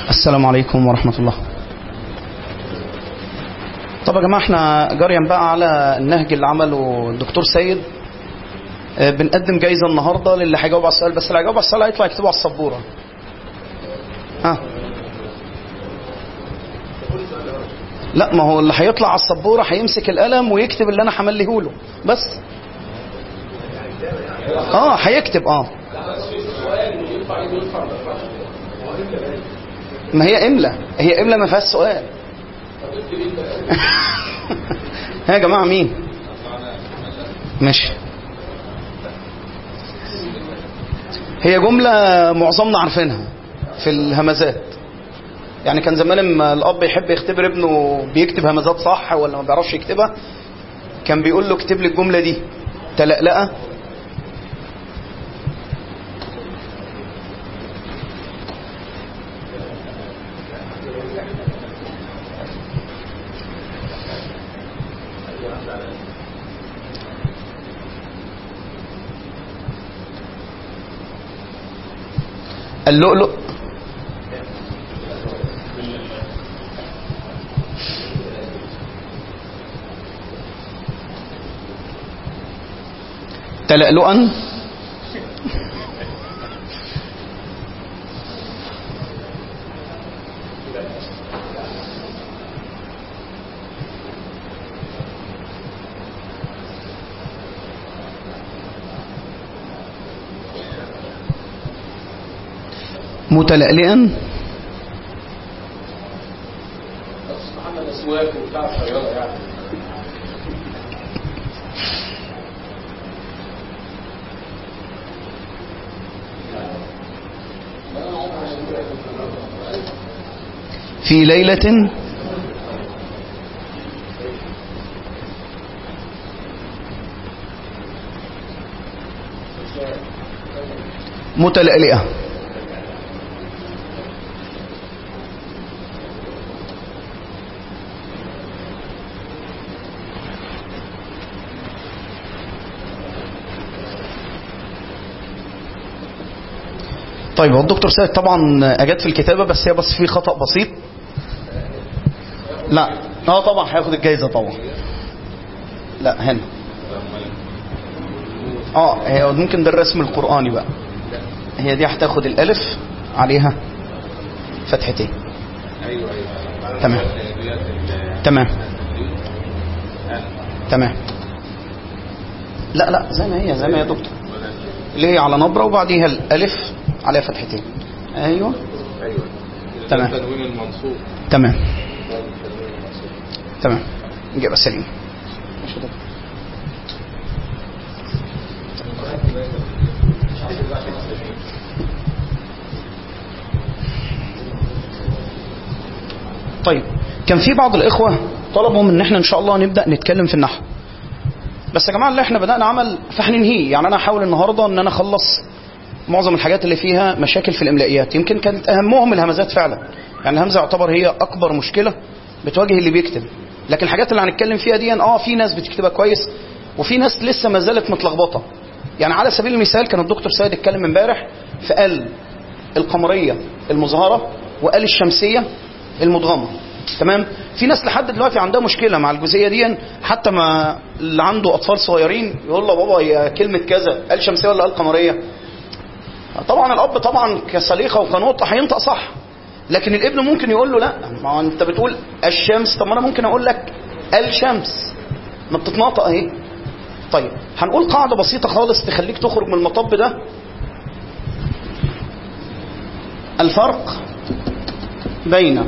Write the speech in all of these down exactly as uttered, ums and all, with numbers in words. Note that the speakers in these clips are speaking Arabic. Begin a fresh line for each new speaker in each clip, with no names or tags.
السلام عليكم ورحمة الله. طب يا جماعة احنا جاريا بقى على النهج اللي عمله الدكتور سيد. اه بنقدم جايزة النهاردة للي هيجاوب على السؤال، بس اللي هيجاوب على السؤال هيطلع يكتبه على السبورة. ها لا، ما هو اللي هيطلع على السبورة هيمسك القلم ويكتب اللي انا همليه له بس. اه هيكتب اه ما هي املا هي املا ما فيهاش سؤال. ها يا جماعه مين؟ ماشي. هي جمله معظمنا عارفينها في الهمزات. يعني كان زمان لما الاب يحب يختبر ابنه بيكتب همزات صح ولا ما بيعرفش يكتبها، كان بيقول له اكتب لي الجمله دي: تلقلقه اللؤلؤ تلألؤا متلألئا
محمد اسواق وبتاع الطياره يعني.
في ليلة متلألئة. طيب هو الدكتور سيد طبعا اجاد في الكتابه، بس هي بس في خطأ بسيط. لا اه طبعا هياخد الجايزه طبعا. لا هنا اه هي ممكن ده الرسم القرآني بقى. هي دي هتاخد الالف عليها فتحتين.
ايوه ايوه
تمام تمام تمام. لا لا زي ما هي زي ما هي دكتور، اللي هي على نبره وبعديها الالف عليها فتحتين. ايوه
ايوه
تمام
تنوين المنصوب.
تمام تمام. إجابة سليمة. طيب كان في بعض الإخوة طلبوا من ان احنا ان شاء الله نبدأ نتكلم في النحو، بس يا جماعة اللي احنا بدأنا عمل فهننهيه. يعني انا هحاول النهاردة ان انا اخلص معظم الحاجات اللي فيها مشاكل في الاملائيات، يمكن كانت اهمهم الهمزات فعلا. يعني الهمزة يعتبر هي اكبر مشكلة بتواجه اللي بيكتب، لكن الحاجات اللي هنتكلم فيها دي اه في ناس بتكتبها كويس وفي ناس لسه ما زالت متلخبطه. يعني على سبيل المثال كان الدكتور سيد اتكلم امبارح فقال القمريه المظهره وقال الشمسيه المدغمه. تمام. في ناس لحد دلوقتي عندها مشكله مع الجزئيه دي، حتى ما اللي عنده اطفال صغيرين يقول له بابا هي كلمه كذا قال شمسيه ولا قال قمريه. طبعا الاب طبعا كسليقه وكنقطه هينطق صح، لكن الابن ممكن يقول له لا، ما هو انت بتقول الشمس، طب ما انا ممكن اقول لك الشمس، ما بتتنطق اهي. طيب هنقول قاعده بسيطه خالص تخليك تخرج من المطب ده. الفرق بين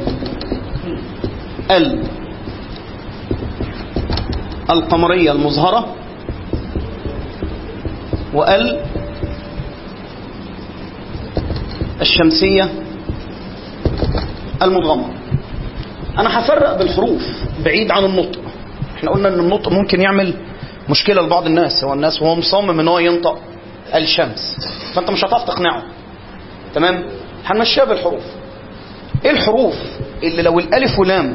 ال القمريه المظهره وال الشمسيه المدغمه. انا هفرق بالحروف بعيد عن النطق. احنا قلنا ان النطق ممكن يعمل مشكله لبعض الناس، هو الناس وهو مصمم ان هو ينطق الشمس، فانت مش هتعرف تقنعه. تمام. هنمشيها بالحروف. ايه الحروف اللي لو الالف ولام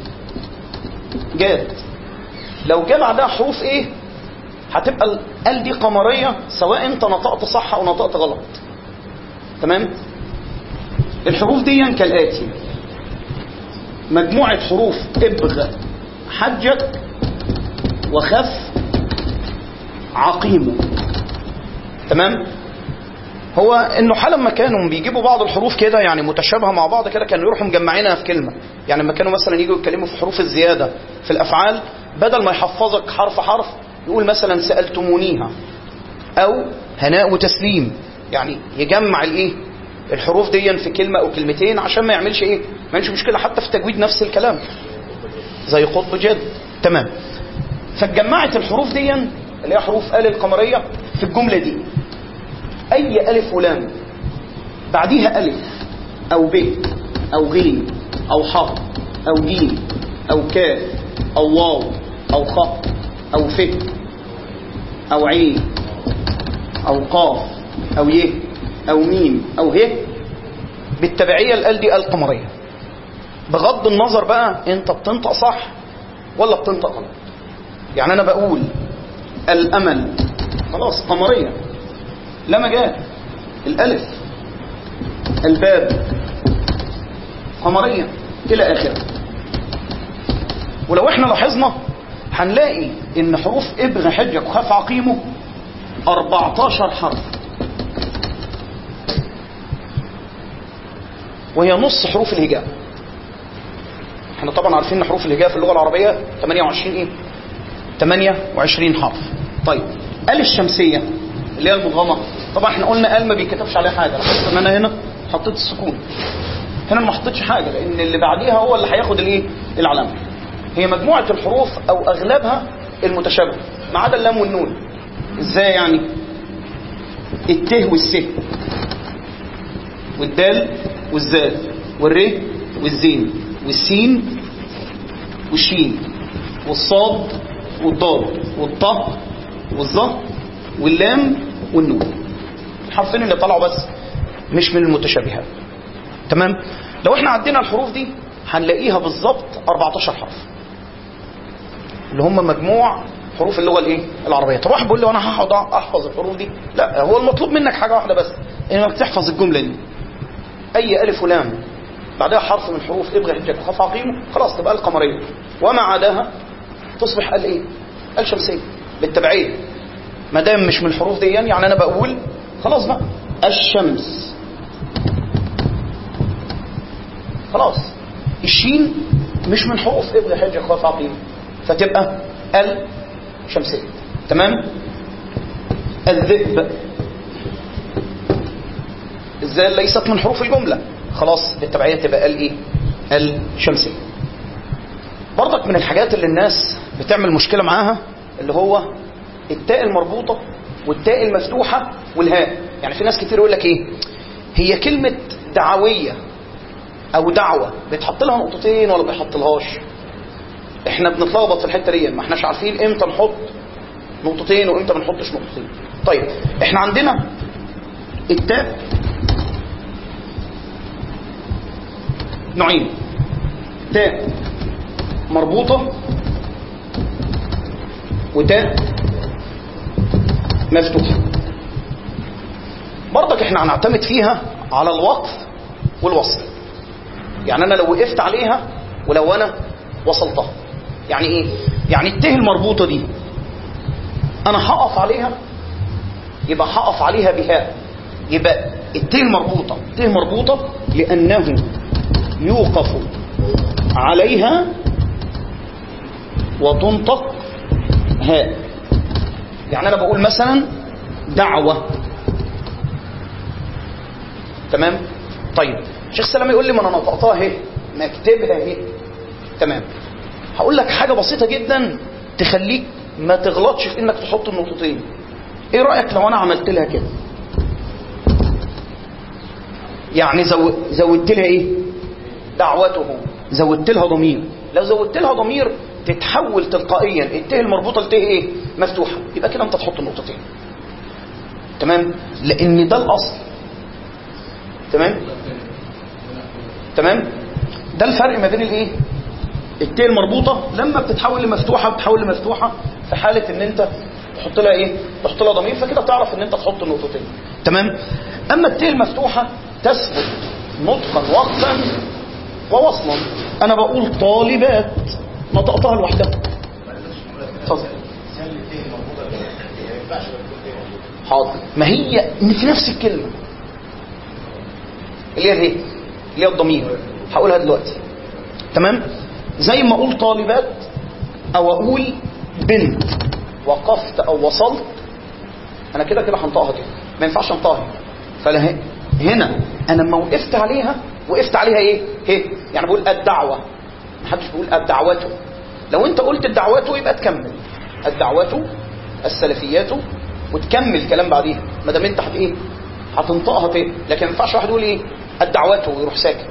جاد لو جاء بعدها حروف ايه هتبقى ال دي قمريه، سواء انت نطقت صح او نطقت غلط. تمام. الحروف دي كالآتي: مجموعة حروف ابغ حجك وخف عقيمه. تمام. هو النحاة لما كانوا بيجيبوا بعض الحروف كده يعني متشابهة مع بعض كده كانوا يروحوا مجمعينها في كلمة. يعني لما كانوا مثلا يجوا يتكلموا في حروف الزيادة في الأفعال، بدل ما يحفظك حرف حرف يقول مثلا سألتمونيها أو هناء وتسليم، يعني يجمع الايه الحروف دي في كلمة أو كلمتين عشان ما يعملش ايه ما يعملش مشكلة حتى في تجويد نفس الكلام زي قطب جد. تمام. فاتجمعت الحروف دي اللي هي حروف آل القمرية في الجملة دي. أي ألف ولام بعديها ألف أو ب أو غين أو ح أو جيم أو كاف أو واو أو خ أو ف أو عين أو قاف أو ي أو ميم أو ه، بالتبعية الآل دي آل قمرية، بغض النظر بقى أنت بتنطق صح ولا بتنطق غلط. يعني أنا بقول الأمل خلاص قمرية، لما جاء الألف الباب قمرية إلى آخره. ولو احنا لاحظنا هنلاقي ان حروف ابغ حجك وخف عقيمه أربعتاشر حرف، وهي نص حروف الهجاء. احنا طبعا عارفين ان حروف الهجاء في اللغة العربية ثمانية وعشرين ايه ثمانية وعشرين حرف. طيب آل الشمسية اللي هي المضغمة، طبعا احنا قلنا آل ما بيكتبش عليها حاجة، لاحظت ان انا هنا حطيت السكون، هنا ما حطيتش حاجة لان اللي بعديها هو اللي هياخد الايه العلامة. هي مجموعة الحروف او اغلبها المتشابه ما عدا اللام والنون. ازاي يعني؟ الته والس والدال والزال والر والزين والسين والشين والصاد والضاد والطاء والظا واللام والنون. الحرفين اللي طلعوا بس مش من المتشابهات. تمام. لو احنا عدينا الحروف دي هنلاقيها بالظبط أربعتاشر حرف اللي هم مجموع حروف اللغة الايه العربية. طب واحد بيقول لي وانا هقعد احفظ الحروف دي؟ لا، هو المطلوب منك حاجة واحدة بس، انك تحفظ الجملة دي. اي الف ولام بعدها حرف من حروف ابغ حجك وخف عقيمه خلاص تبقى القمرية، وما عداها تصبح ال ايه الشمسية بالتبعية. ما دام مش من الحروف دي يعني انا بقول خلاص بقى الشمس، خلاص الشين مش من حروف ابغ حجك وخف عقيمه فتبقى ال شمسية. تمام. الذئب الزال ليست من حروف الجملة، خلاص بالتبعية تبقى ال ايه الشمسية. برضك من الحاجات اللي الناس بتعمل مشكلة معاها اللي هو التاء المربوطة والتاء المفتوحة والهاء. يعني في ناس كتير يقول لك ايه هي كلمة دعوية او دعوة بيتحط لها نقطتين ولا بيحط لهاش؟ احنا بنتلخبط في الحتة دي، ما احناش عارفين امتى نحط نقطتين وامتى ما نحطش نقطتين. طيب احنا عندنا التاء نوعين: تاء مربوطة وتاء مفتوحة. برضك احنا هنعتمد فيها على الوقف والوصل. يعني انا لو وقفت عليها ولو انا وصلتها. يعني ايه؟ يعني الته المربوطة دي انا هقف عليها يبقى هقف عليها بهاء، يبقى الته المربوطة ته مربوطة لانه يوقف عليها وتنطق هاء. يعني انا بقول مثلا دعوة. تمام. طيب شيخ سلام يقول لي ما انا نطقتها اهي ما اكتبها اهي. تمام. هقول لك حاجة بسيطة جدا تخليك ما تغلطش في انك تحط النقطتين. ايه رأيك لو انا عملت لها كده؟ يعني زو... زودت لها ايه دعوته، زودت لها ضمير. لو زودت لها ضمير تتحول تلقائيا الته المربوطة لته ايه مفتوحة، يبقى كده انت تحط النقطتين. تمام. لان ده الاصل. تمام. تمام. ده الفرق ما بين الايه التاء المربوطة لما بتتحول لمفتوحة بتتحول لمفتوحة في حالة ان انت تحط لها ايه تحط لها ضمير، فكده تعرف ان انت تحط النقطتين. تمام. اما التاء المفتوحة تثبت نطقا وقفا ووصلا. انا بقول طالبات نطقتها لوحدها. اتفضل. حاضر. ما هي في نفس الكلمه اللي هي ايه اللي هي الضمير، هقولها دلوقتي. تمام. زي ما اقول طالبات او اقول بنت وقفت او وصلت، انا كده كده هنطقها كده، ما ينفعش انطقها. فلا هنا انا لما وقفت عليها وقفت عليها ايه هي يعني بقول الدعوه، ما حدش بيقول الدعوات. لو انت قلت الدعوات يبقى تكمل الدعوات السلفيات وتكمل كلام بعديها، ما دام انت هت ايه هتنطقها تاني. لكن ما ينفعش واحد يقول ايه الدعوات ويروح ساكت،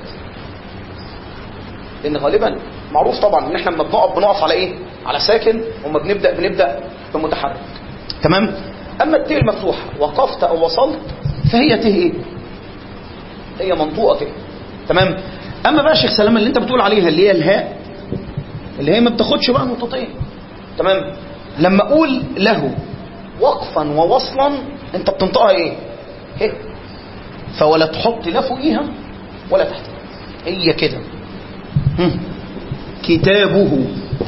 لان غالبا معروف طبعا ان احنا لما بنقف بنقف على ايه على ساكن، وما بنبدا بنبدا بمتحرك. تمام. اما التاء المفتوحه وقفت او وصلت فهي ته ايه هي منطوقه ته. تمام. اما بقى شيخ سلام اللي انت بتقول عليها اللي هي الهاء اللي هي ما بتاخدش بقى نقطتين. تمام. لما اقول له وقفا ووصلا انت بتنطقها ايه هي، فولا تحط لا فوقيها ولا تحتها، هي كده. كتابه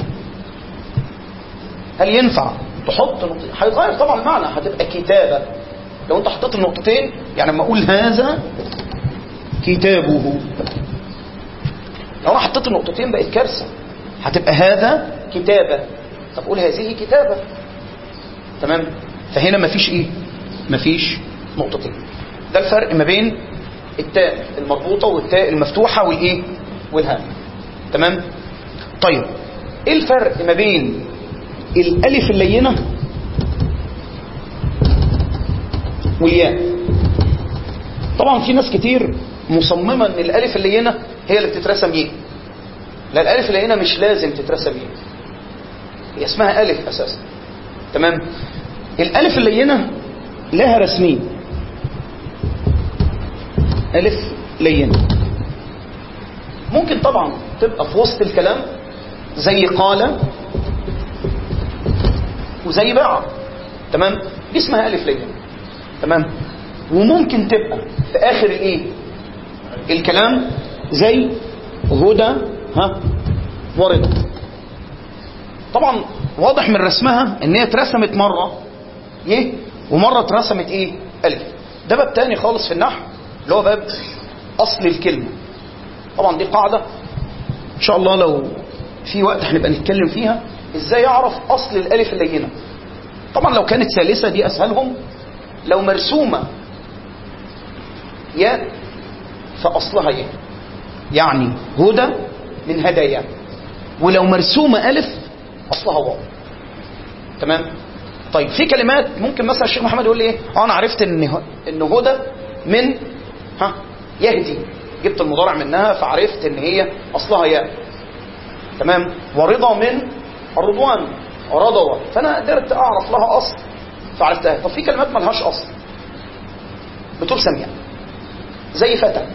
هل ينفع تحط نقطتين؟ هيتغير طبعا المعنى، هتبقى كتابه. لو انت حطيت النقطتين يعني لما اقول هذا كتابه، لو انا حطيت النقطتين بقت كارثه، هتبقى هذا كتابه، طب قول هذه كتابه. تمام. فهنا مفيش ايه مفيش نقطتين. ده الفرق ما بين التاء المربوطه والتاء المفتوحه والايه والهاء. تمام. طيب ايه الفرق ما بين الالف اللينه والياء؟ طبعا في ناس كتير مصممه ان الالف اللينه هي اللي بتترسم ايه. لا، الالف اللينه مش لازم تترسم ايه، هي اسمها الف اساسا. تمام. الالف اللينه لها رسمين، الف لينه ممكن طبعا تبقى في وسط الكلام زي قال وزي باع. تمام. دي اسمها الف لينه. تمام. وممكن تبقى في اخر الايه الكلام زي هدى ها ورد. طبعا واضح من رسمها ان هي اترسمت مره ايه ومره اترسمت ايه الف. ده باب تاني خالص في النحو اللي هو باب اصل الكلمه. طبعا دي قاعده ان شاء الله لو في وقت هنبقى نتكلم فيها ازاي اعرف اصل الالف اللينه. طبعا لو كانت ثالثه دي اسهلهم، لو مرسومه ياء فاصلها ياء، يعني هدى من هدايا. ولو مرسومه الف اصلها واو. تمام. طيب في كلمات ممكن مثلا الشيخ محمد يقول لي ايه اه انا عرفت ان ان هدى من ها يهدي، جبت المضارع منها فعرفت ان هي اصلها ياء. تمام. ورضا من الرضوان رضوى، فانا قدرت اعرف لها اصل فعرفتها. طب في كلمات ما لهاش اصل بترسم ياء زي فتى.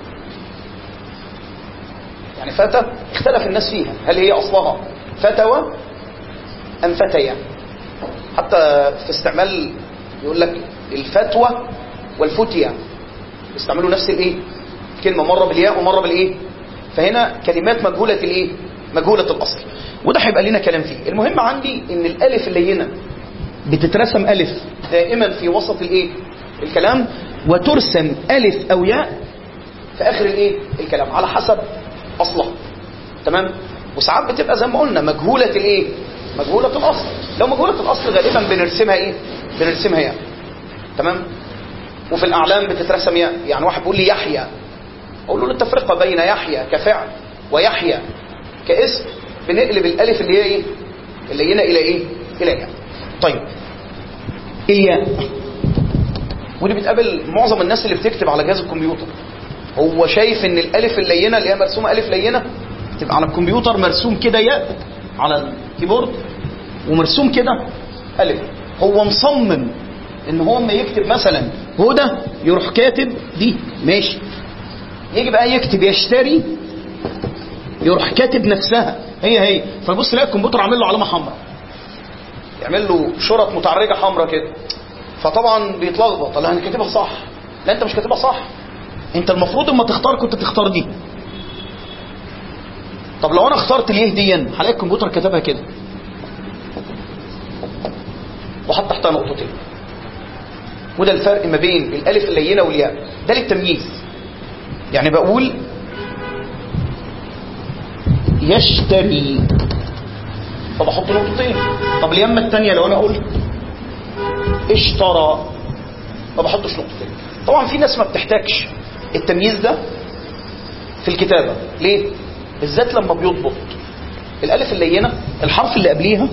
يعني فتى اختلف الناس فيها هل هي اصلها فتوى ام فتيا. حتى في استعمال يقول لك الفتوى والفتيا يستعملوا نفس الايه كلمه، مره بالياء ومره بالايه. فهنا كلمات مجهوله الايه مجهوله الاصل، وده هيبقى لنا كلام فيه. المهم عندي ان الالف اللينه بتترسم الف دائما في وسط الايه الكلام، وترسم الف او ياء في اخر الايه الكلام على حسب اصلها. تمام. وساعات بتبقى زي ما قلنا مجهوله الايه مجهوله الاصل. لو مجهوله الاصل غالبا بنرسمها ايه بنرسمها ياء. تمام. وفي الاعلام بتترسم ياء. يعني واحد بيقول لي يحيى، اقول له التفرقه بين يحيى كفعل ويحيى كاسم، بنقلب الالف اللي هي ايه اللينه الى ايه الى ياء. طيب الياء ودي بتقابل معظم الناس اللي بتكتب على جهاز الكمبيوتر، هو شايف ان الالف اللينه اللي هي مرسومه الف لينه تبقى على الكمبيوتر مرسوم كده ياء على الكيبورد ومرسوم كده الف. هو مصمم ان هو لما يكتب مثلا هدى يروح كاتب دي ماشي، يجي بقى يكتب يشتري يروح كاتب نفسها هي هي، فبص يلاقي الكمبيوتر عامل له علامه حمراء، يعمل له شرط متعرجه حمراء كده، فطبعا بيتلخبط. لا انا كاتبها صح، لا انت مش كاتبها صح، انت المفروض اما تختار كنت تختار دي. طب لو انا اخترت اليه دي هلاقي الكمبيوتر كتبها كده وحط تحتها نقطتين. وده الفرق ما بين الالف اللينه والياء، ده للتمييز. يعني بقول يشتري فبحط نقطتين. طب اليمه الثانيه لو انا قلت اشترى ما بحطش نقطتين. طبعا في ناس ما بتحتاجش التمييز ده في الكتابه. ليه؟ بالذات لما بيضبط الالف اللينه الحرف اللي قبليها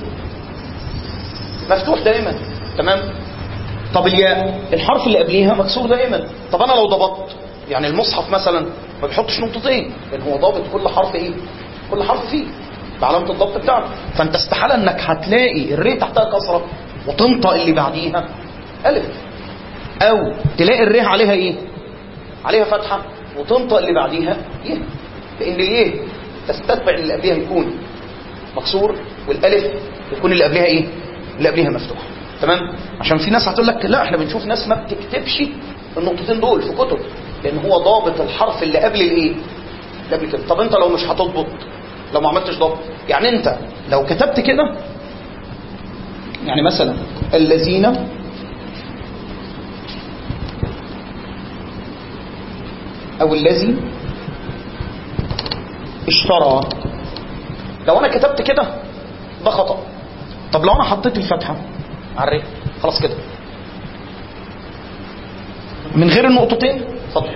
مفتوح دائما، تمام؟ طب الياء الحرف اللي قبليها مكسور دائما. طب انا لو ضبطت يعني المصحف مثلا ما بيحطش نقطتين لان هو ضابط كل حرف ايه؟ كل حرف فيه بعلامه الضبط بتاعته. فانت استحاله انك هتلاقي الري تحتها كسره وتنطق اللي بعديها الف، او تلاقي الري عليها ايه؟ عليها فتحه وتنطق اللي بعديها يه. لان الايه تستتبع اللي قبليها يكون مكسور والالف يكون اللي قبليها ايه؟ اللي قبليها مفتوح، تمام؟ عشان في ناس هتقول لك لا احنا بنشوف ناس ما بتكتبش النقطتين دول في كتب لان هو ضابط الحرف اللي قبل الايه؟ اللي قبل كده. طب انت لو مش هتضبط، لو ما عملتش ضبط، يعني انت لو كتبت كده يعني مثلا الذين او الذي اشترى، لو انا كتبت كده ده خطأ. طب لو انا حطيت الفتحه على الري خلاص كده من غير النقطتين اتفضل.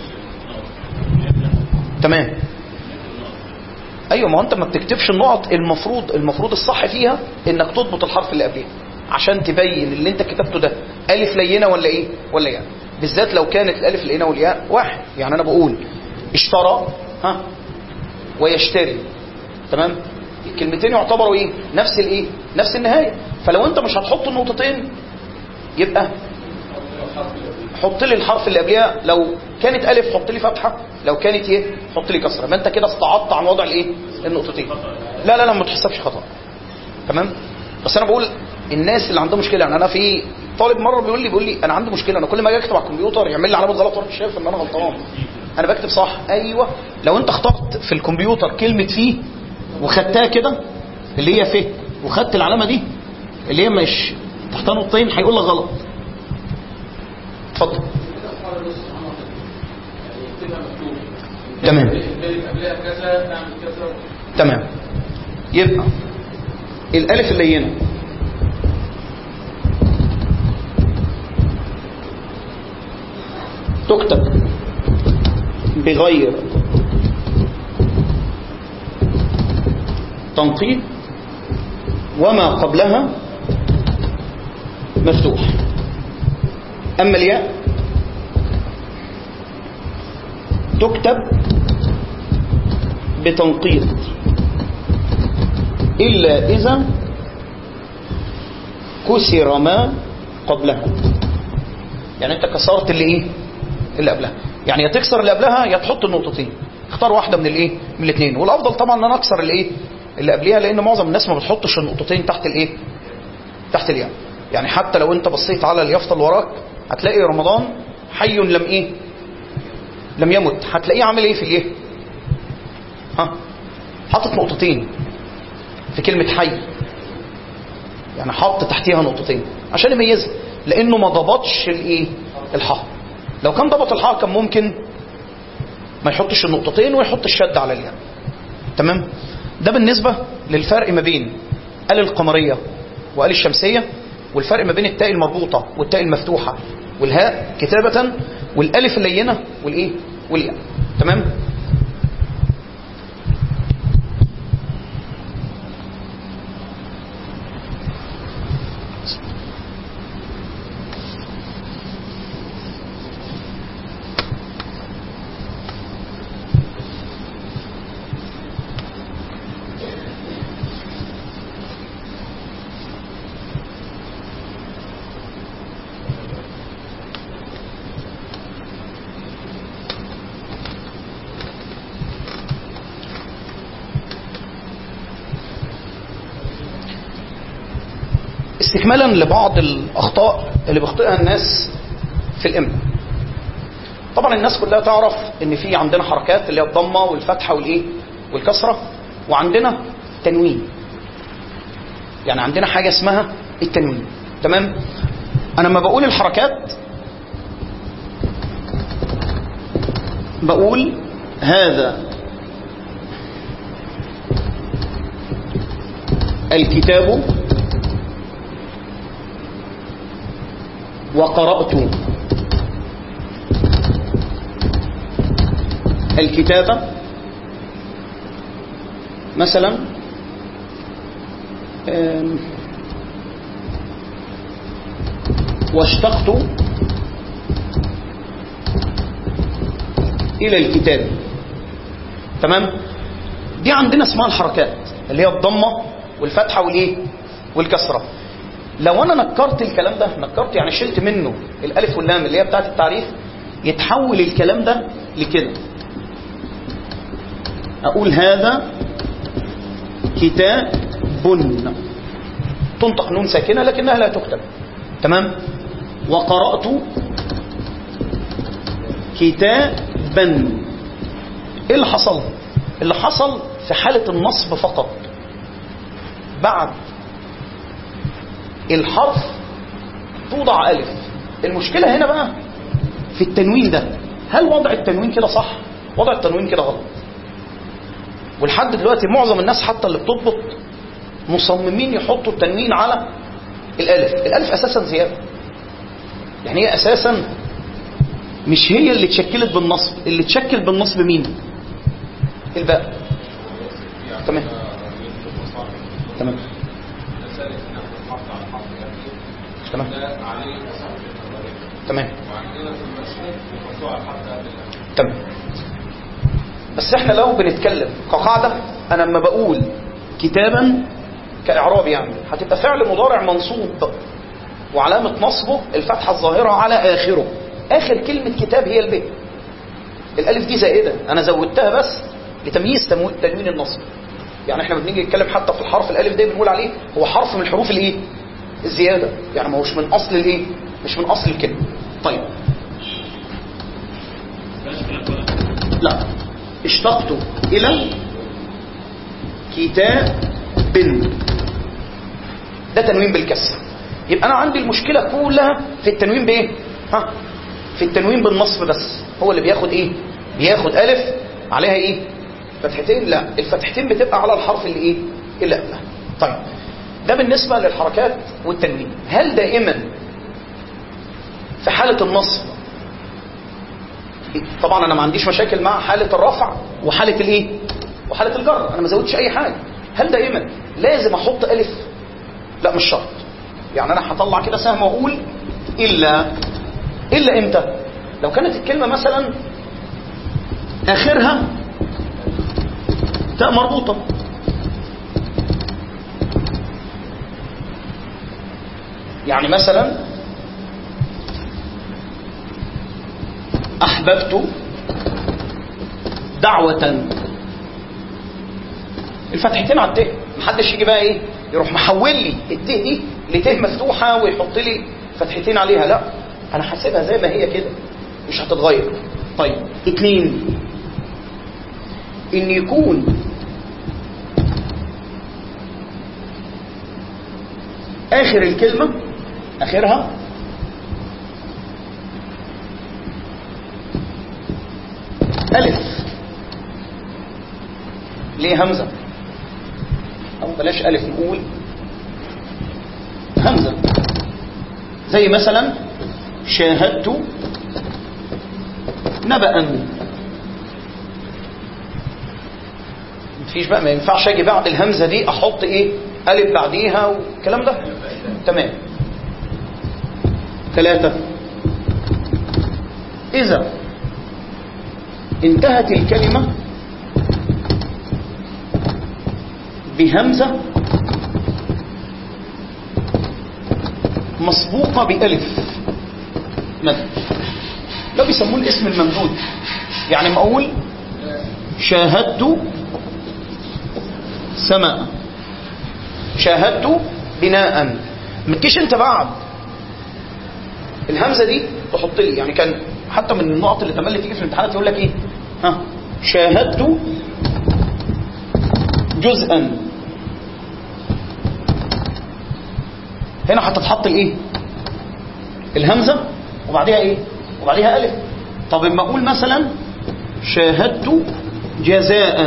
تمام. ايوه ما هو انت ما بتكتبش النقط، المفروض المفروض الصح فيها انك تضبط الحرف اللي قبليه عشان تبين اللي انت كتبته ده الف لينه ولا ايه ولا ياء، بالذات لو كانت الالف اللينه والياء واحد. يعني انا بقول اشترى ها ويشتري، تمام؟ الكلمتين يعتبروا ايه؟ نفس الايه؟ نفس النهايه. فلو انت مش هتحط النقطتين يبقى حط لي الحرف اللي قبلها، لو كانت الف حط لي فتحه، لو كانت ايه حط لي كسره. ما انت كده استعضت عن وضع الايه؟ النقطتين. لا لا لا ما تحسبش خطا، تمام؟ بس انا بقول الناس اللي عندها مشكله. يعني انا في طالب مره بيقول لي بيقول لي انا عندي مشكله، انا كل ما اجي اكتب على الكمبيوتر يعمل لي علامه غلط وانا مش شايف ان انا غلطان، انا بكتب صح. ايوه لو انت اخترت في الكمبيوتر كلمه فيه وخدتها كده اللي هي فيه وخدت العلامه دي اللي هي مش تحتها نقطتين هيقول لك غلط. اتفضل. تمام تمام. يبقى الالف اللينه تكتب بغير تنقيط وما قبلها مفتوح. اما الياء تكتب بتنقيط الا اذا كسر ما قبلها. يعني انت كسرت اللي ايه؟ اللي قبلها. يعني يا تكسر اللي قبلها يا تحط النقطتين، اختار واحده من الايه؟ من الاثنين. والافضل طبعا ان انا اكسر الايه؟ اللي قبلها، لان معظم الناس ما بتحطش النقطتين تحت الايه؟ تحت الياء. يعني حتى لو انت بصيت على اليافطه اللي وراك هتلاقي رمضان حي لم ايه؟ لم يمت. هتلاقيه عامل ايه في الايه؟ ها؟ حاطط نقطتين في كلمه حي، يعني حط تحتيها نقطتين عشان يميزها، لانه ما ضبطش الايه؟ الحاء. لو كان ضبط الحاء كان ممكن ما يحطش النقطتين ويحط الشد على الياء، تمام؟ ده بالنسبه للفرق ما بين ال القمريه وال الشمسيه، والفرق ما بين التاء المربوطه والتاء المفتوحه والهاء كتابه، والالف اللينه والايه؟ والياء، تمام؟ استكمالا لبعض الأخطاء اللي بيخطئها الناس في الإملاء. طبعا الناس كلها تعرف ان في عندنا حركات اللي هي الضمه والفتحه والايه والكسره، وعندنا تنوين. يعني عندنا حاجه اسمها التنوين. تمام. انا لما بقول الحركات بقول هذا الكتاب وقرأت الكتابة مثلا واشتقت إلى الكتاب. تمام. دي عندنا اسمها الحركات اللي هي الضمة والفتحة والايه والكسرة. لو انا نكرت الكلام ده، نكرت يعني شلت منه الالف واللام اللي هي بتاعت التعريف، يتحول الكلام ده لكده. اقول هذا كتاب، تنطق نون ساكنة لكنها لا تكتب. تمام. وقرأت كتابا. ايه اللي حصل؟ اللي حصل في حالة النصب فقط بعد الحرف توضع ألف. المشكلة هنا بقى في التنوين ده. هل وضع التنوين كده صح؟ وضع التنوين كده غلط. ولحد دلوقتي معظم الناس حتى اللي بتضبط مصممين يحطوا التنوين على الألف. الألف أساسا زيادة، يعني هي أساسا مش هي اللي اتشكلت بالنصب. اللي اتشكل بالنصب مين؟ الباء. تمام تمام تمام تمام تمام. بس احنا لو بنتكلم كقاعدة، انا لما بقول كتابا كإعراب يعني هتبقى فعل مضارع منصوب وعلامة نصبه الفتحة الظاهرة على آخره. آخر كلمة كتاب هي الب. الألف دي زائدة، أنا زودتها بس لتمييز تنوين النصب. يعني احنا بنيجي نتكلم حتى في الحرف الألف ده بنقول عليه هو حرف من الحروف الايه الزيادة، يعني ما هوش من أصل الايه مش من أصل الكلمة. طيب لا، اشتقت إلى كتاب، ده تنوين بالكسر. يبقى أنا عندي المشكلة كلها في التنوين بإيه؟ ها؟ في التنوين بالنصب بس. هو اللي بياخد إيه؟ بياخد ألف عليها إيه؟ فتحتين. لا، الفتحتين بتبقى على الحرف اللي إيه؟ اللي قبلها. طيب ده بالنسبة للحركات والتنوين. هل دائما في حالة النصب، طبعا أنا ما عنديش مشاكل مع حالة الرفع وحالة الإيه؟ وحالة الجر، أنا ما زودتش أي حاجة. هل دائما لازم أحط ألف؟ لا مش شرط. يعني أنا هطلع كده سهم وأقول إلا إلا إمتى؟ لو كانت الكلمة مثلا آخرها تاء مربوطة، يعني مثلا أحببت دعوة، الفتحتين على الته، محدش يجي بقى ايه يروح محول لي الته دي لته مفتوحة ويحط لي فتحتين عليها. لا، انا حاسبها زي ما هي كده مش هتتغير. طيب اتنين، ان يكون اخر الكلمة اخرها ألف. ليه همزة؟ أو بلاش ألف، نقول همزة. زي مثلا شاهدت نبأ. مفيش بقى، ما ينفعش أجي بعد الهمزة دي أحط إيه ألف بعديها والكلام ده. تمام. ثلاثة، إذا انتهت الكلمة بهمزة مسبوقة بألف مد، ده بيسموه الاسم الممدود. يعني ما أقول شاهدت سماء، شاهدت بناء، ما تجيش انت بعد الهمزة دي تحط لي، يعني كان حتى من النقط اللي تملي تيجي في الامتحانات يقول لك ايه؟ ها شاهدت جزءا. هنا هتتحط الايه؟ الهمزه وبعديها ايه؟ وبعديها الف. طب اما اقول مثلا شاهدت جزاء،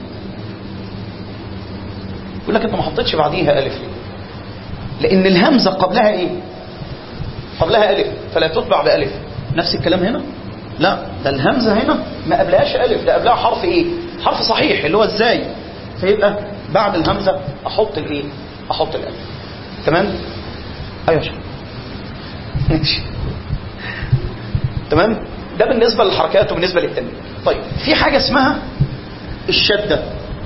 يقول لك انت ما حطيتش بعديها الف ليه؟ لان الهمزه قبلها ايه؟ قبلها الف فلا تتبع بالف. نفس الكلام هنا؟ لا، ده الهمزه هنا ما قبلهاش الف، ده قبلها حرف ايه؟ حرف صحيح اللي هو ازاي. فيبقى بعد الهمزه احط الايه؟ احط الالف. تمام؟ ايوه يا ماشي. تمام؟ ده بالنسبه للحركات وبالنسبه للتنوين. طيب في حاجه اسمها الشده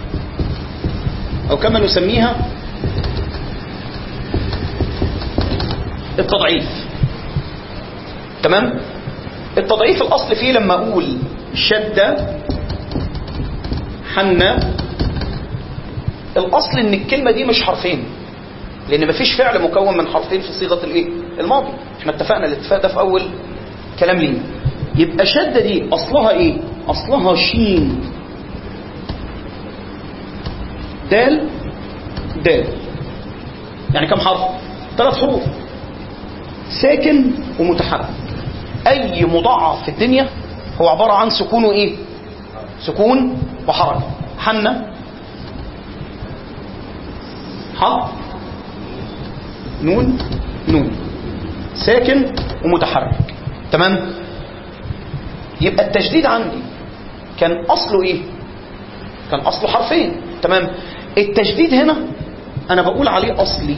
او كما نسميها التضعيف. تمام؟ التضعيف الاصل فيه لما اقول شده حنة، الاصل ان الكلمه دي مش حرفين، لان مفيش فعل مكون من حرفين في صيغه الايه؟ الماضي. احنا اتفقنا الاتفاق ده في اول كلام لينا. يبقى شده دي اصلها ايه؟ اصلها شين دال دال. يعني كم حرف؟ ثلاث حروف، ساكن ومتحرك. اي مضاعف في الدنيا هو عباره عن سكون وايه؟ سكون وحركه. حنة ح نون نون، ساكن ومتحرك. تمام؟ يبقى التشديد عندي كان اصله ايه؟ كان اصله حرفين. تمام؟ التشديد هنا انا بقول عليه اصلي،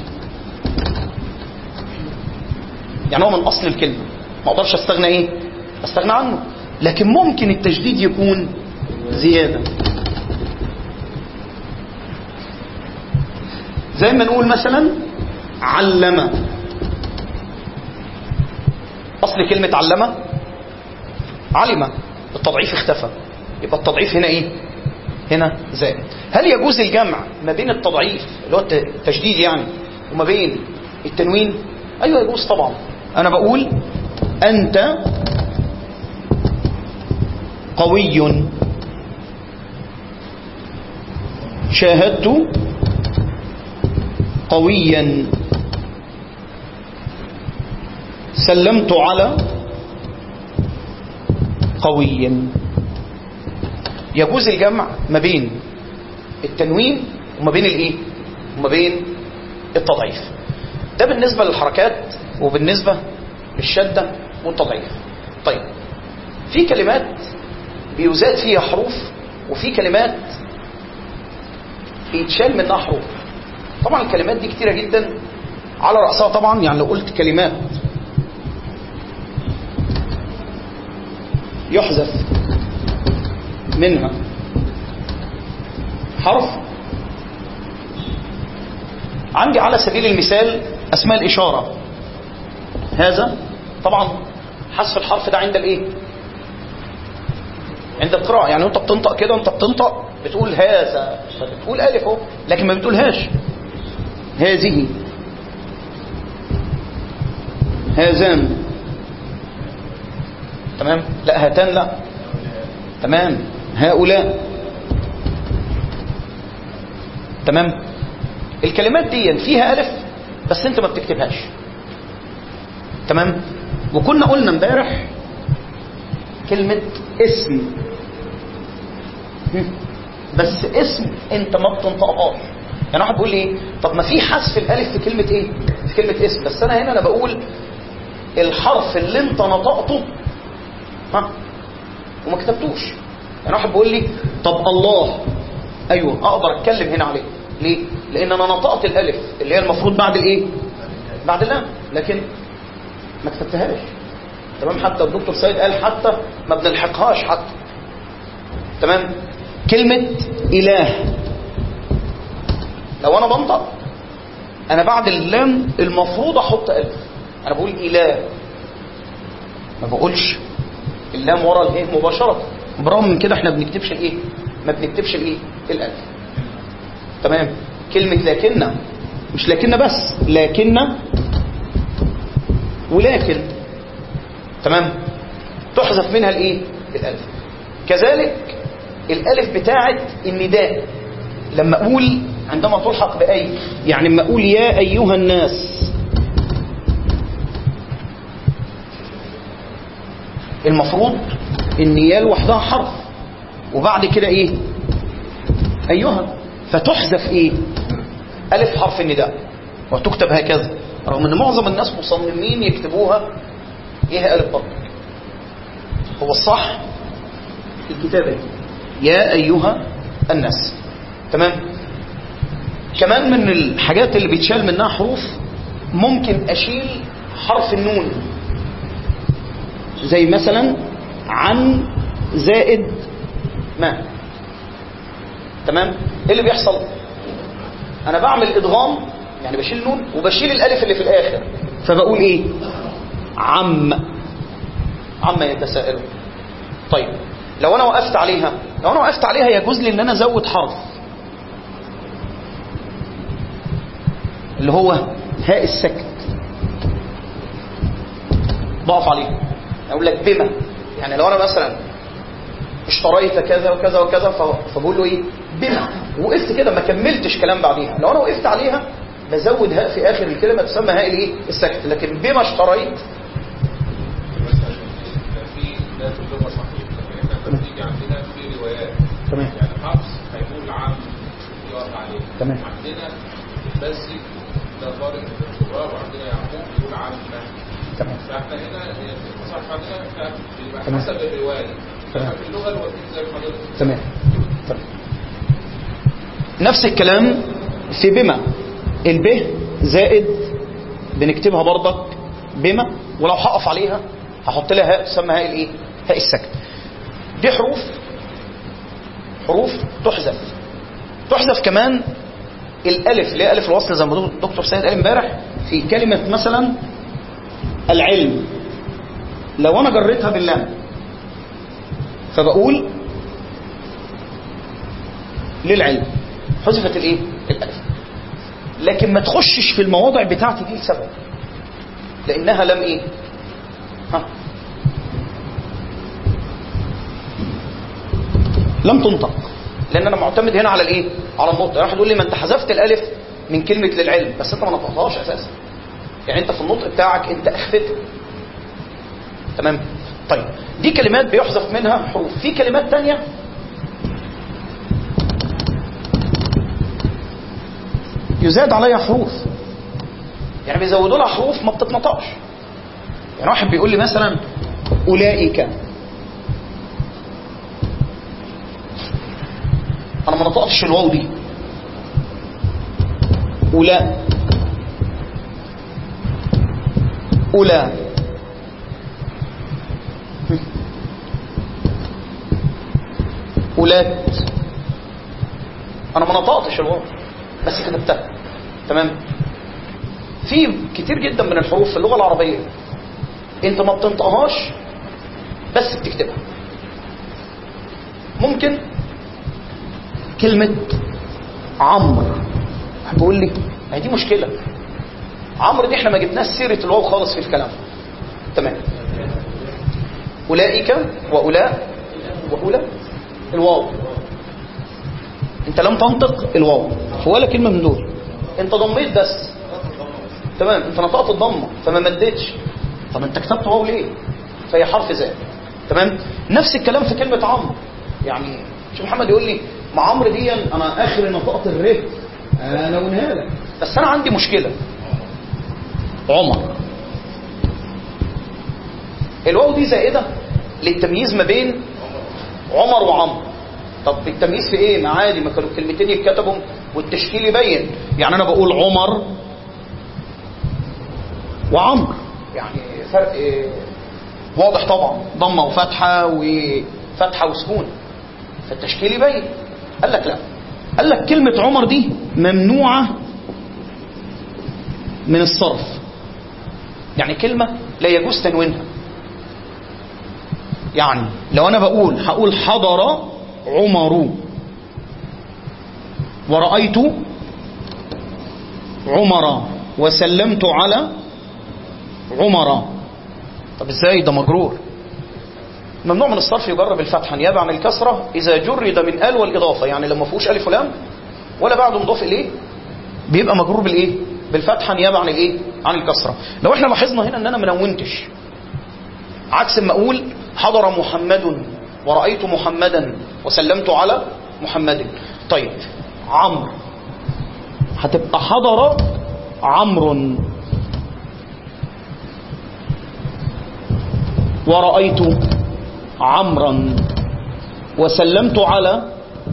يعني هو من اصل الكلمه، ما اقدرش استغنى ايه؟ استغنى عنه. لكن ممكن التشديد يكون زياده، زي ما نقول مثلا علم. اصل كلمه علم علم، التضعيف اختفى، يبقى التضعيف هنا ايه؟ هنا زائد. هل يجوز الجمع ما بين التضعيف اللي هو التشديد يعني وما بين التنوين؟ ايوه يجوز طبعا. انا بقول انت قوي، شاهدت قويا، سلمت على قوي. يجوز الجمع ما بين التنوين وما بين الايه؟ وما بين التضعيف. ده بالنسبه للحركات وبالنسبه للشده والتضعيف. طيب في كلمات بيزاد فيها حروف وفي كلمات بيتشال منها حروف. طبعا الكلمات دي كتيره جدا، على رأسها طبعا يعني لو قلت كلمات يحذف منها حرف، عندي على سبيل المثال اسماء الاشاره. هذا طبعا حذف الحرف ده عند الايه؟ عند القراءه. يعني انت بتنطق كده، انت بتنطق بتقول هذا، بتقول الف اهو، لكن ما بتقولهاش هذه، هذان. تمام؟ لا هاتان، لا. تمام؟ هؤلاء. تمام؟ الكلمات دي فيها الف بس انت ما بتكتبهاش. تمام؟ وكنا قلنا امبارح كلمة اسم، بس اسم انت ما بتنطقهاش. يعني واحد بيقول لي ايه؟ طب ما في حذف الالف في كلمة ايه؟ في كلمة اسم، بس انا هنا انا بقول الحرف اللي انت نطقته ها وما كتبتوش. يعني واحد بيقول لي طب الله، ايوه اقدر اتكلم هنا عليه. ليه؟ لان انا نطقت الالف اللي هي المفروض بعد الايه؟ بعد اللام، لكن ما كتبتهاش. تمام؟ حتى الدكتور سيد قال حتى ما بنلحقهاش حتى. تمام؟ كلمة اله، لو انا بنطق انا بعد اللام المفروض احط الف، انا بقول اله، ما بقولش اللام ورا الايه مباشره. برغم من كده احنا ما بنكتبش الايه؟ ما بنكتبش الايه؟ الالف. تمام؟ كلمه لكن، مش لكن بس، لكن ولكن. تمام؟ فتحذف منها الايه الالف. كذلك الالف بتاعه النداء لما اقول عندما تلحق باي، يعني لما اقول يا ايها الناس، المفروض ان يا لوحدها حرف وبعد كده ايه ايها، فتحذف ايه الف حرف النداء وتكتب هكذا، رغم ان معظم الناس مصممين يكتبوها ايه الف برضه. هو الصح الكتابه يا ايها الناس. تمام. كمان من الحاجات اللي بيتشال منها حروف ممكن اشيل حرف النون، زي مثلا عن زائد ما. تمام. ايه اللي بيحصل؟ انا بعمل ادغام، يعني بشيل نون وبشيل الالف اللي في الاخر، فبقول ايه عم عم يتساءلون. طيب لو انا وقفت عليها لو انا وقفت عليها يجوز لي ان انا ازود حرف اللي هو هاء السكت، ضعف عليه اقول لك بما. يعني لو انا مثلا اشتريت كذا وكذا وكذا فبقول له ايه بما، وقفت كده ما كملتش كلام بعديها، لو انا وقفت عليها بزود هاء في اخر الكلمه تسمى هاء الايه السكت. لكن بما اشتريت
لا ترجمة صحيحة، لكن احنا بتيجي عندنا في روايات.
تمام.
يعني حفص هيقول عم يقف عليه.
تمام.
عندنا البزي ده طارق بن الشباب، وعندنا يعقوب يقول عم.
تمام.
فاحنا هنا الصح عندنا بيبقى حسب الرواية.
تمام.
في اللغة الوكيل زي حضرتك.
تمام. تمام. نفس الكلام في بما، الب زائد بنكتبها برضك بما، ولو هقف عليها هحط لها هاء تسمى هاء الايه هاء السكت. دي حروف حروف تحذف. تحذف كمان الالف اللي هي الف الوصل، زي ما الدكتور سيد قال امبارح في كلمه مثلا العلم، لو انا جريتها باللام فبقول للعلم، حذفت الايه الالف. لكن ما تخشش في المواضع بتاعتي دي لسبب، لانها لم ايه ها لم تنطق، لان انا معتمد هنا على الايه على النطق. واحد يقول لي ما انت حذفت الالف من كلمه للعلم، بس انت ما نطقتهاش اساسا، يعني انت في النطق بتاعك انت اخفتها. تمام. طيب دي كلمات بيحذف منها حروف. في كلمات تانية يزاد عليها حروف، يعني بيزودوا لها حروف ما بتتنطقش. يعني واحد بيقول لي مثلا اولئك، انا ما نطقتش الواو دي، اولا اولا اولاد، انا ما نطقتش الواو بس كتبتها. تمام. في كتير جدا من الحروف في اللغه العربيه انت ما بتنطقهاش بس بتكتبها. ممكن كلمه عمرو، بقول لي ما دي مشكله، عمرو دي احنا ما جبناش سيره الواو خالص في الكلام. تمام. اولئك واولاء واولى الواو، انت لم تنطق الواو ولا كلمه من دول، انت ضميت بس. تمام. انت نطقت الضمه فما مدتش، طب انت كتبت واو ليه؟ فهي حرف زائد. تمام. نفس الكلام في كلمه عمرو، يعني شوف محمد يقول لي ما عمرو دي انا اخر نطقت الر انا لونها لك، بس انا عندي مشكله عمر، الواو دي زائده للتمييز ما بين عمر وعمرو. طب التمييز في ايه؟ ما عادي، ما كانوا الكلمتين يتكتبوا والتشكيل يبين. يعني انا بقول عمر وعمر، يعني فرق إيه؟ واضح طبعا، ضمه وفتحه وفتحه وسكون، فالتشكيل يبين. قال لك لا، قال لك كلمه عمر دي ممنوعه من الصرف، يعني كلمه لا يجوز تنوينها. يعني لو انا بقول هقول حضر عمر ورأيت عمر وسلمت على عمر، طب ازاي ده مجرور؟ ممنوع من الصرف يجر بالفتحه نيابه عن الكسره اذا جرد من ال والاضافه، يعني لما فيهوش الف ولام ولا بعده مضاف اليه بيبقى مجرور بالايه؟ بالفتحه نيابه عن الايه؟ عن الكسره. لو احنا لاحظنا هنا ان انا ما نونتش، عكس ما اقول حضر محمد ورأيت محمدا وسلمت على محمد. طيب عمرو هتبقى حضر عمرو ورأيت عمرا وسلمت على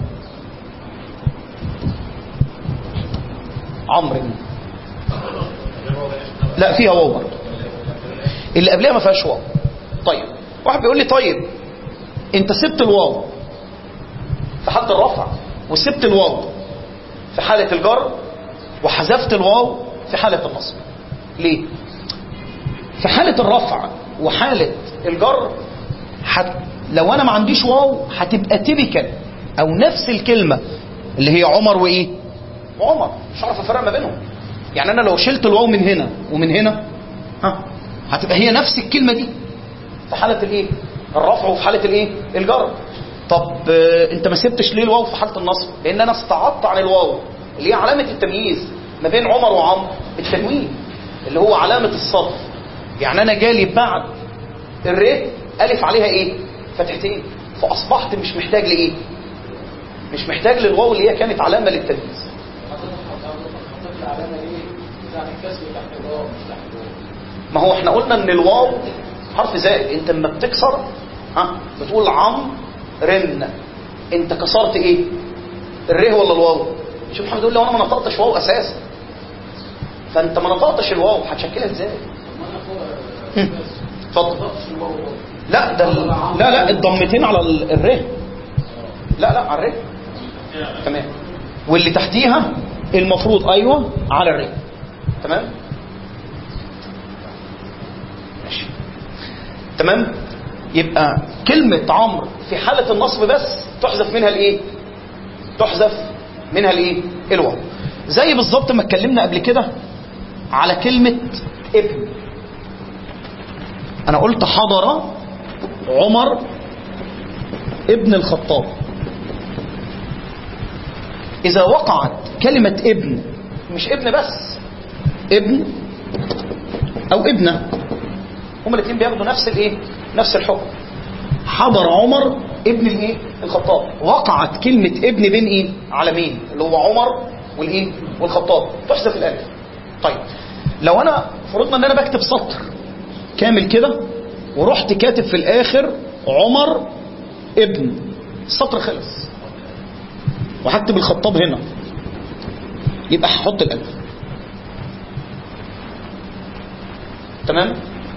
عمرو. لا فيها واو برضه، اللي قبلها ما فيهاش واو. طيب واحد بيقول لي طيب انت سبت الواو في حالة الرفع وسبت الواو في حالة الجر وحذفت الواو في حالة النصب، ليه؟ في حالة الرفع وحالة الجر حت... لو انا ما عنديش واو هتبقى تيبيكال او نفس الكلمة اللي هي عمر وايه؟ وعمر، مش عارف افرق ما بينهم. يعني انا لو شلت الواو من هنا ومن هنا ها هتبقى هي نفس الكلمة دي في حالة الايه؟ الرفع وفي حالة الايه؟ الجر. طب آه انت ما سبتش ليه الواو في حالة النصب؟ لان انا استعضت عن الواو اللي هي علامة التمييز ما بين عمر وعمرو، التنوين اللي هو علامة الصرف. يعني انا جالي بعد الري الف عليها ايه؟ فتحتين، فاصبحت مش محتاج لايه؟ مش محتاج للواو اللي هي كانت علامة للتمييز. ما هو احنا قلنا ان الواو حرف زائد، انت لما بتكسر ها بتقول عم رن، انت كسرت ايه؟ الره ولا الواو؟ شوف محمد يقول لي وانا ما نطقتش واو اساسا، فانت ما نطقتش الواو هتشكلها ازاي؟ اتفضل. لا ده ال... لا لا الضمتين على الره، لا لا على الره تمام، واللي تحتيها المفروض ايوه على الره تمام ماشي تمام. يبقى كلمة عمرو في حالة النصب بس تحذف منها الايه؟ تحذف منها الايه؟ الواو. زي بالظبط ما اتكلمنا قبل كده على كلمة ابن. انا قلت حضر عمر ابن الخطاب. اذا وقعت كلمة ابن، مش ابن بس، ابن او ابنة، هما الاثنين بياخدوا نفس الايه؟ نفس الحكم. حضر عمر ابن الايه؟ الخطاب. وقعت كلمة ابن بين ايه؟ علمين اللي هو عمر والايه؟ والخطاب، تحذف الالف. طيب لو انا فرضنا ان انا بكتب سطر كامل كده ورحت كاتب في الاخر عمر ابن، السطر خلص وهكتب الخطاب هنا، يبقى هحط الالف تمام.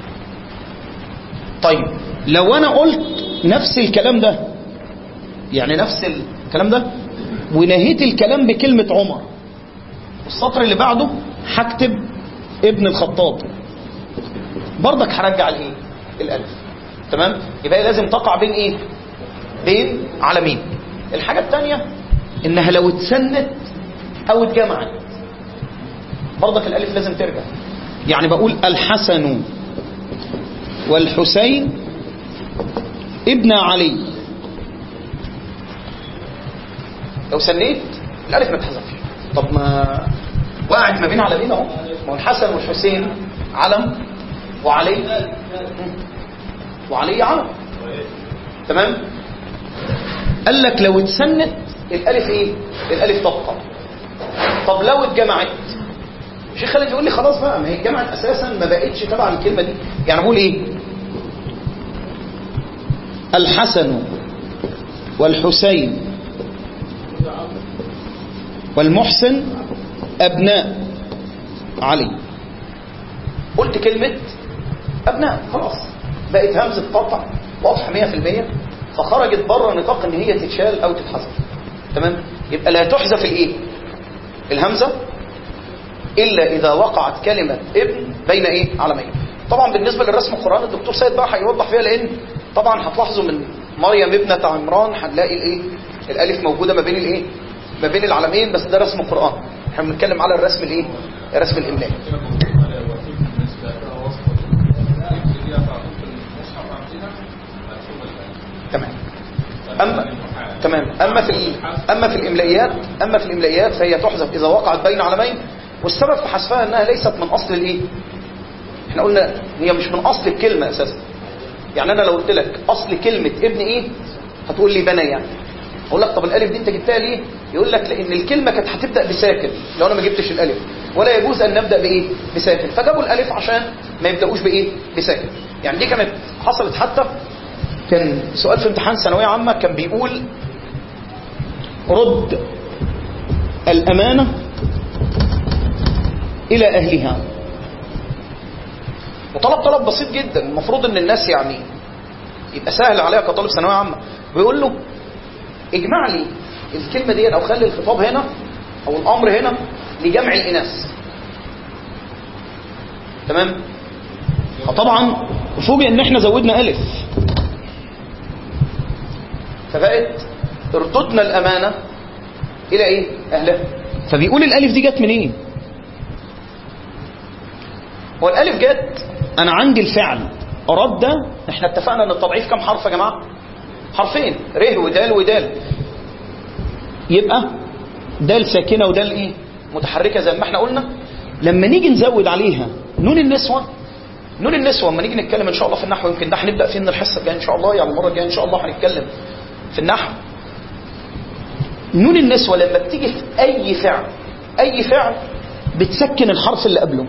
طيب لو انا قلت نفس الكلام ده، يعني نفس الكلام ده ونهيت الكلام بكلمة عمر، السطر اللي بعده هكتب ابن الخطاب، برضك هرجع الايه؟ الالف تمام. يبقى لازم تقع بين ايه؟ بين علمين. الحاجة الثانية انها لو اتسنت او اتجمعت برضك الالف لازم ترجع. يعني بقول الحسن والحسين ابن علي، لو سنيت الالف ما تحذفش. طب ما وقعت ما بين علمين اهو، ما هو الحسن والحسين علم وعلي وعلي علم تمام. قال لك لو اتسنت الالف ايه؟ الالف تبقى. طب لو اتجمعت، الشيخ خالد يقول لي خلاص بقى ما هي اتجمعت اساسا ما بقتش تبع الكلمه دي. يعني بقول ايه؟ الحسن والحسين والمحسن ابناء علي. قلت كلمه ابناء خلاص بقت همزه قطع واضحه مية في المية، فخرجت بره نطاق ان هي تتشال او تتحذف تمام. يبقى لا تحذف الايه؟ الهمزه الا اذا وقعت كلمه ابن بين ايه؟ علمين. طبعا بالنسبه للرسم القراني الدكتور سيد بقى هيوضح فيها، لان طبعا هتلاحظوا من مريم ابنه عمران هنلاقي الايه؟ الالف موجوده ما بين الايه؟ ما بين العلمين، بس ده رسم القران، احنا بنتكلم على الرسم الايه؟ الرسم الاملائي. تمام. اما في ال... اما في الاملائيات اما في الاملائيات فهي تحذف اذا وقعت بين علمين، والسبب في حذفها انها ليست من اصل الايه. احنا قلنا هي مش من اصل الكلمه اساسا. يعني انا لو قلت لك اصل كلمه ابن ايه هتقول لي بني، يعني اقول لك طب الالف دي انت جبتها ليه؟ يقول لك لان الكلمه كانت هتبدا بساكن لو انا ما جبتش الالف، ولا يجوز ان نبدا بايه؟ بساكن، فجابوا الالف عشان ما يبداوش بايه؟ بساكن. يعني دي كانت حصلت. حتى كان سؤال في امتحان ثانويه عامه كان بيقول رد الامانه الى اهلها، وطلب طلب بسيط جدا المفروض ان الناس يعني يبقى سهل عليها كطالب ثانويه عامه. بيقول له اجمع لي الكلمه دي او خلي الخطاب هنا او الامر هنا لجمع الاناث. تمام. فطبعا فوجئ ان احنا زودنا الف، فبقت ارتدنا الامانه الى ايه؟ اهلها. فبيقول الالف دي جت منين؟ إيه؟ هو الالف جت انا عندي الفعل رد. احنا اتفقنا ان التضعيف كم حرف يا جماعه؟ حرفين، ر ودال ودال. يبقى دال ساكنه ودال ايه؟ متحركه زي ما احنا قلنا. لما نيجي نزود عليها نون النسوه، نون النسوه لما نيجي نتكلم ان شاء الله في النحو، يمكن ده هنبدا فيه من الحصه الجايه ان شاء الله، يعني المره الجايه ان شاء الله هنتكلم في النحو. نون النسوه لما بتيجي في اي فعل اي فعل بتسكن الحرف اللي قبله،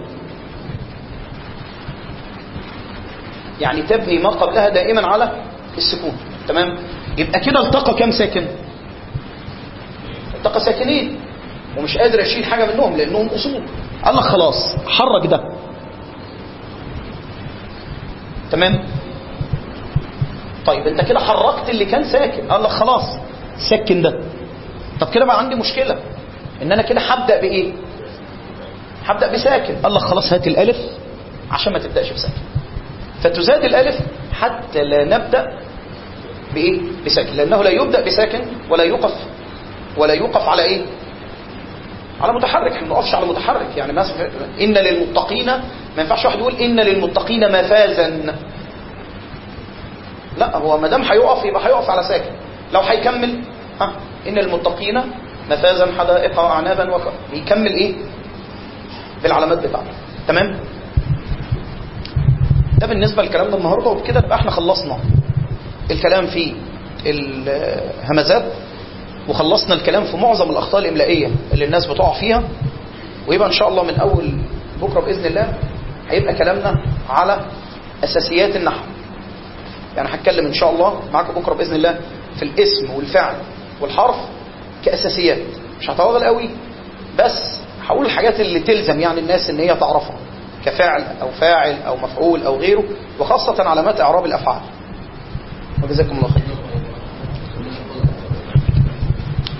يعني تبني ما قبلها دائما على السكون. تمام. يبقى كده التقى كم ساكن؟ التقى ساكنين، ومش قادر اشيل حاجه منهم لانهم اصول. قال لك خلاص حرك ده. تمام. طيب انت كده حركت اللي كان ساكن، قال لك خلاص سكن ده. طب كده بقى عندي مشكله ان انا كده هبدا بايه؟ هبدا بساكن. قال لك خلاص هات الالف عشان ما تبداش بساكن، فتزاد الالف حتى لا نبدا بايه؟ بساكن، لانه لا يبدا بساكن ولا يوقف ولا يوقف على ايه؟ على متحرك. احنا ما نقفش على متحرك. يعني مثلا ان للمتقين، ما ينفعش واحد يقول ان للمتقين مفازا. لا، هو ما دام هيقف يبقى هيقف على ساكن. لو هيكمل ها ان المتقين مفازا حدائق واعنابا وك... يكمل ايه؟ بالعلامات بتاعته. تمام. ده بالنسبه لكلامنا النهارده، وبكده يبقى احنا خلصنا الكلام في الهمزات، وخلصنا الكلام في معظم الاخطاء الاملائيه اللي الناس بتقع فيها. ويبقى ان شاء الله من اول بكره باذن الله هيبقى كلامنا على اساسيات النحو. يعني هتكلم ان شاء الله معاكم بكره باذن الله في الاسم والفعل والحرف كاساسيات، مش هطول قوي، بس هقول الحاجات اللي تلزم يعني الناس ان هي تعرفها كفعل او فاعل او مفعول او غيره، وخاصه علامات اعراب الافعال. وجزاكم الله خير.